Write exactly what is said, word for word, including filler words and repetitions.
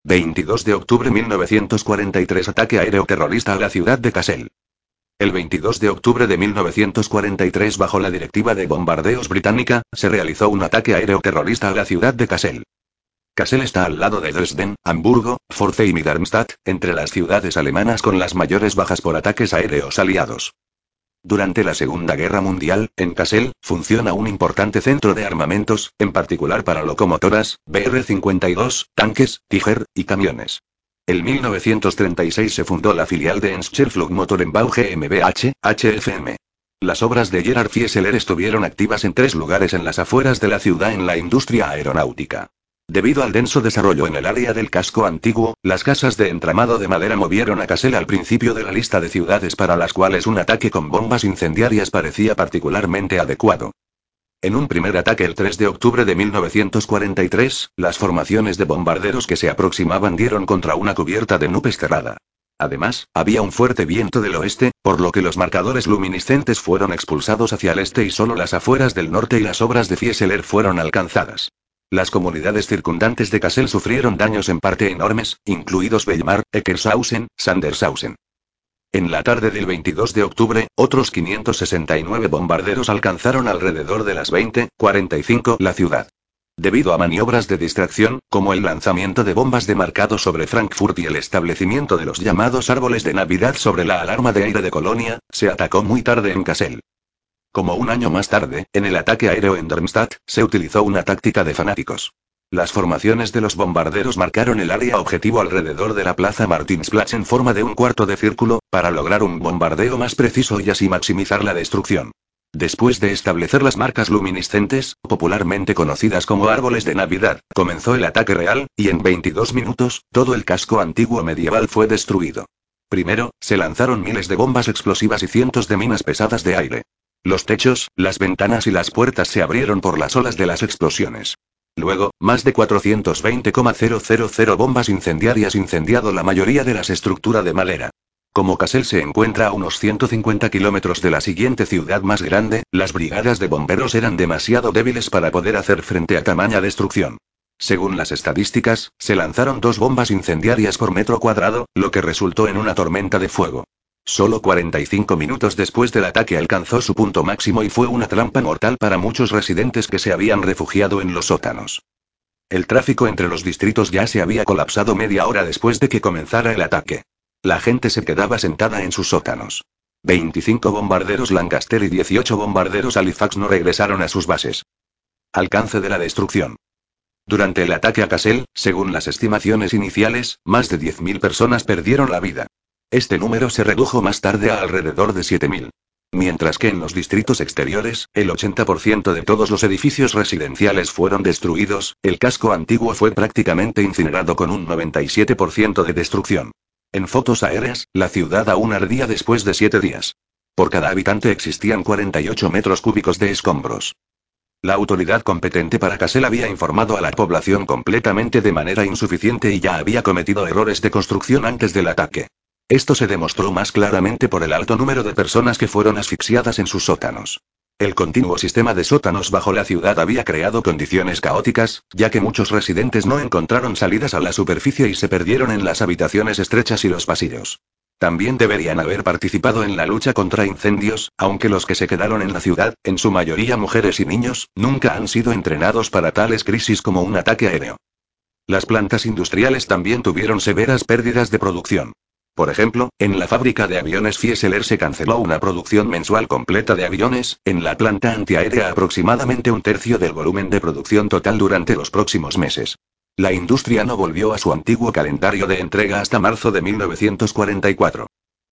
veintidós de octubre de mil novecientos cuarenta y tres Ataque aéreo terrorista a la ciudad de Kassel. El veintidós de octubre de mil novecientos cuarenta y tres, bajo la directiva de bombardeos británica, se realizó un ataque aéreo terrorista a la ciudad de Kassel. Kassel está al lado de Dresden, Hamburgo, Pforzheim y Darmstadt, entre las ciudades alemanas con las mayores bajas por ataques aéreos aliados. Durante la Segunda Guerra Mundial, en Kassel, funciona un importante centro de armamentos, en particular para locomotoras, B R cincuenta y dos, tanques, Tiger, y camiones. En mil novecientos treinta y seis se fundó la filial de Enscher Flugmotorenbau GmbH, H F M. Las obras de Gerhard Fieseler estuvieron activas en tres lugares en las afueras de la ciudad en la industria aeronáutica. Debido al denso desarrollo en el área del casco antiguo, las casas de entramado de madera movieron a Kassel al principio de la lista de ciudades para las cuales un ataque con bombas incendiarias parecía particularmente adecuado. En un primer ataque el tres de octubre de mil novecientos cuarenta y tres, las formaciones de bombarderos que se aproximaban dieron contra una cubierta de nubes cerrada. Además, había un fuerte viento del oeste, por lo que los marcadores luminiscentes fueron expulsados hacia el este y solo las afueras del norte y las obras de Fieseler fueron alcanzadas. Las comunidades circundantes de Kassel sufrieron daños en parte enormes, incluidos Weimar, Eckershausen, Sandershausen. En la tarde del veintidós de octubre, otros quinientos sesenta y nueve bombarderos alcanzaron alrededor de las veinte cuarenta y cinco la ciudad. Debido a maniobras de distracción, como el lanzamiento de bombas de marcado sobre Frankfurt y el establecimiento de los llamados árboles de Navidad sobre la alarma de aire de Colonia, se atacó muy tarde en Kassel. Como un año más tarde, en el ataque aéreo en Darmstadt, se utilizó una táctica de fanáticos. Las formaciones de los bombarderos marcaron el área objetivo alrededor de la plaza Martinsplatz en forma de un cuarto de círculo, para lograr un bombardeo más preciso y así maximizar la destrucción. Después de establecer las marcas luminiscentes, popularmente conocidas como árboles de Navidad, comenzó el ataque real, y en veintidós minutos, todo el casco antiguo medieval fue destruido. Primero, se lanzaron miles de bombas explosivas y cientos de minas pesadas de aire. Los techos, las ventanas y las puertas se abrieron por las olas de las explosiones. Luego, más de cuatrocientos veinte mil bombas incendiarias incendiado la mayoría de las estructuras de madera. Como Kassel se encuentra a unos ciento cincuenta kilómetros de la siguiente ciudad más grande, las brigadas de bomberos eran demasiado débiles para poder hacer frente a tamaña destrucción. Según las estadísticas, se lanzaron dos bombas incendiarias por metro cuadrado, lo que resultó en una tormenta de fuego. Solo cuarenta y cinco minutos después del ataque alcanzó su punto máximo y fue una trampa mortal para muchos residentes que se habían refugiado en los sótanos. El tráfico entre los distritos ya se había colapsado media hora después de que comenzara el ataque. La gente se quedaba sentada en sus sótanos. veinticinco bombarderos Lancaster y dieciocho bombarderos Halifax no regresaron a sus bases. Alcance de la destrucción. Durante el ataque a Kassel, según las estimaciones iniciales, más de diez mil personas perdieron la vida. Este número se redujo más tarde a alrededor de siete mil. Mientras que en los distritos exteriores, el ochenta por ciento de todos los edificios residenciales fueron destruidos, el casco antiguo fue prácticamente incinerado con un noventa y siete por ciento de destrucción. En fotos aéreas, la ciudad aún ardía después de siete días. Por cada habitante existían cuarenta y ocho metros cúbicos de escombros. La autoridad competente para Kassel había informado a la población completamente de manera insuficiente y ya había cometido errores de construcción antes del ataque. Esto se demostró más claramente por el alto número de personas que fueron asfixiadas en sus sótanos. El continuo sistema de sótanos bajo la ciudad había creado condiciones caóticas, ya que muchos residentes no encontraron salidas a la superficie y se perdieron en las habitaciones estrechas y los pasillos. También deberían haber participado en la lucha contra incendios, aunque los que se quedaron en la ciudad, en su mayoría mujeres y niños, nunca han sido entrenados para tales crisis como un ataque aéreo. Las plantas industriales también tuvieron severas pérdidas de producción. Por ejemplo, en la fábrica de aviones Fieseler se canceló una producción mensual completa de aviones, en la planta antiaérea aproximadamente un tercio del volumen de producción total durante los próximos meses. La industria no volvió a su antiguo calendario de entrega hasta marzo de mil novecientos cuarenta y cuatro.